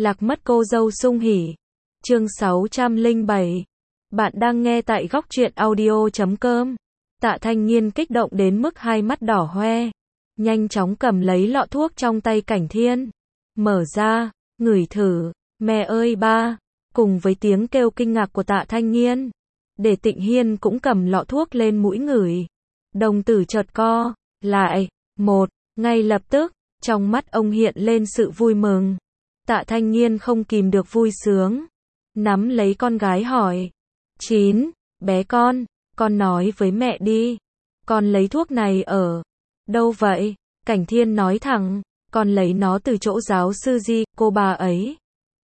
Lạc mất cô dâu sung hỉ. Chương 607. Bạn đang nghe tại góc truyện audio.com. Tạ Thanh Nghiên kích động đến mức hai mắt đỏ hoe. Nhanh chóng cầm lấy lọ thuốc trong tay Cảnh Thiên. Mở ra, ngửi thử. Mẹ ơi ba. Cùng với tiếng kêu kinh ngạc của Tạ Thanh Nghiên. Để Tịnh Hiên cũng cầm lọ thuốc lên mũi ngửi. Đồng tử chợt co. Lại. Ngay lập tức. Trong mắt ông hiện lên sự vui mừng. Tạ Thanh Nghiên không kìm được vui sướng. Nắm lấy con gái hỏi. Bé con nói với mẹ đi. Con lấy thuốc này ở đâu vậy? Cảnh Thiên nói thẳng. Con lấy nó từ chỗ giáo sư Di, cô bà ấy.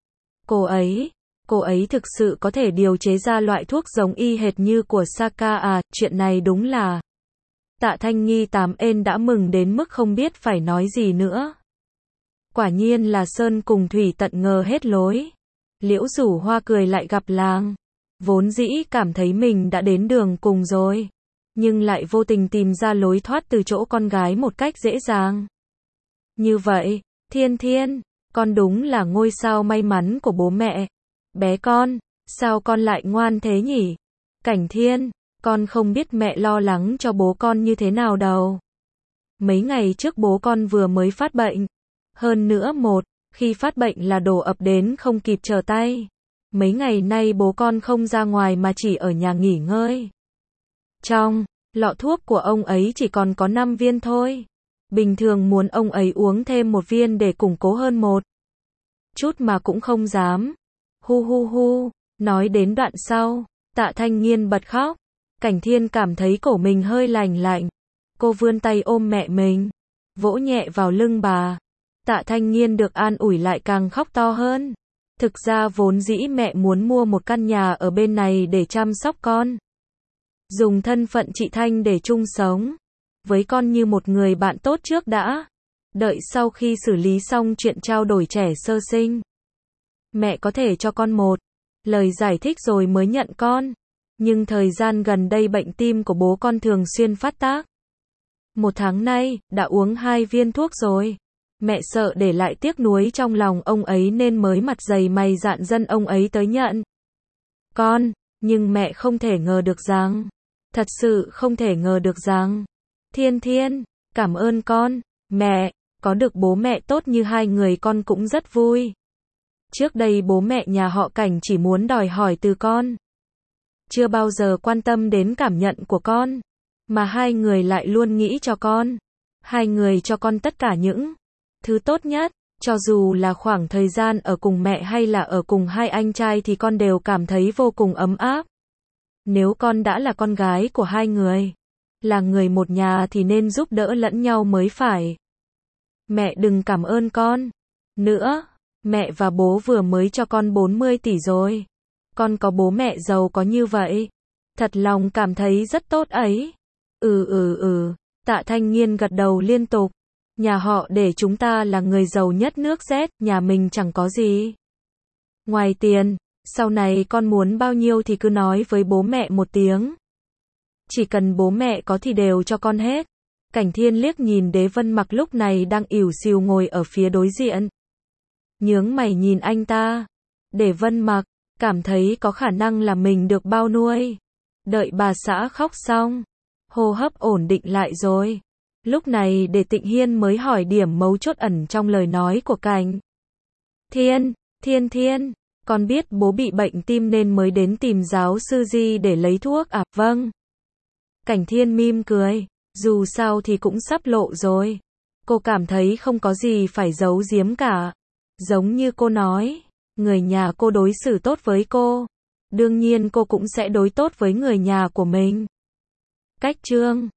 Cô ấy thực sự có thể điều chế ra loại thuốc giống y hệt như của Saka à, chuyện này đúng là. Tạ Thanh Nghi tám ên đã mừng đến mức không biết phải nói gì nữa. Quả nhiên là Sơn cùng Thủy tận ngờ hết lối. Liễu Rủ Hoa cười lại gặp làng. Vốn dĩ cảm thấy mình đã đến đường cùng rồi. Nhưng lại vô tình tìm ra lối thoát từ chỗ con gái một cách dễ dàng. Như vậy, Thiên, con đúng là ngôi sao may mắn của bố mẹ. Bé con, sao con lại ngoan thế nhỉ? Cảnh Thiên, con không biết mẹ lo lắng cho bố con như thế nào đâu. Mấy ngày trước bố con vừa mới phát bệnh. Hơn nữa khi phát bệnh là đổ ập đến không kịp trở tay. Mấy ngày nay bố con không ra ngoài mà chỉ ở nhà nghỉ ngơi. Trong lọ thuốc của ông ấy chỉ còn có 5 viên thôi. Bình thường muốn ông ấy uống thêm 1 viên để củng cố hơn một chút mà cũng không dám. Hu. Nói đến đoạn sau, Tạ Thanh Nghiên bật khóc. Cảnh Thiên cảm thấy cổ mình hơi lạnh. Cô vươn tay ôm mẹ mình, vỗ nhẹ vào lưng bà. Tạ Thanh Nghiên được an ủi lại càng khóc to hơn. Thực ra vốn dĩ mẹ muốn mua một căn nhà ở bên này để chăm sóc con. Dùng thân phận chị Thanh để chung sống với con như một người bạn tốt trước đã. Đợi sau khi xử lý xong chuyện trao đổi trẻ sơ sinh, mẹ có thể cho con một lời giải thích rồi mới nhận con. Nhưng thời gian gần đây bệnh tim của bố con thường xuyên phát tác. 1 tháng nay, đã uống 2 viên thuốc rồi. Mẹ sợ để lại tiếc nuối trong lòng ông ấy nên mới mặt dày mày dạn dặn ông ấy tới nhận con. Nhưng mẹ không thể ngờ được rằng, thật sự không thể ngờ được rằng, Thiên, cảm ơn con, mẹ, có được bố mẹ tốt như hai người con cũng rất vui. Trước đây bố mẹ nhà họ Cảnh chỉ muốn đòi hỏi từ con. Chưa bao giờ quan tâm đến cảm nhận của con. Mà hai người lại luôn nghĩ cho con. Hai người cho con tất cả những thứ tốt nhất. Cho dù là khoảng thời gian ở cùng mẹ hay là ở cùng hai anh trai thì con đều cảm thấy vô cùng ấm áp. Nếu con đã là con gái của hai người, là người một nhà thì nên giúp đỡ lẫn nhau mới phải. Mẹ đừng cảm ơn con nữa. Mẹ và bố vừa mới cho con 40 tỷ rồi. Con có bố mẹ giàu có như vậy. Thật lòng cảm thấy rất tốt ấy. Tạ Thanh Nghiên gật đầu liên tục. Nhà họ để chúng ta là người giàu nhất nước Z, nhà mình chẳng có gì ngoài tiền. Sau này con muốn bao nhiêu thì cứ nói với bố mẹ một tiếng. Chỉ cần bố mẹ có thì đều cho con hết. Cảnh Thiên liếc nhìn Đế Vân Mặc lúc này đang ỉu xìu ngồi ở phía đối diện. Nhướng mày nhìn anh ta. Đế Vân Mặc cảm thấy có khả năng là mình được bao nuôi. Đợi bà xã khóc xong, hô hấp ổn định lại rồi. Lúc này để Tịnh Hiên mới hỏi điểm mấu chốt ẩn trong lời nói của Cảnh Thiên, con biết bố bị bệnh tim nên mới đến tìm giáo sư Di để lấy thuốc à? Vâng. Cảnh Thiên mỉm cười, dù sao thì cũng sắp lộ rồi. Cô cảm thấy không có gì phải giấu giếm cả. Giống như cô nói, người nhà cô đối xử tốt với cô. Đương nhiên cô cũng sẽ đối tốt với người nhà của mình. Cách chương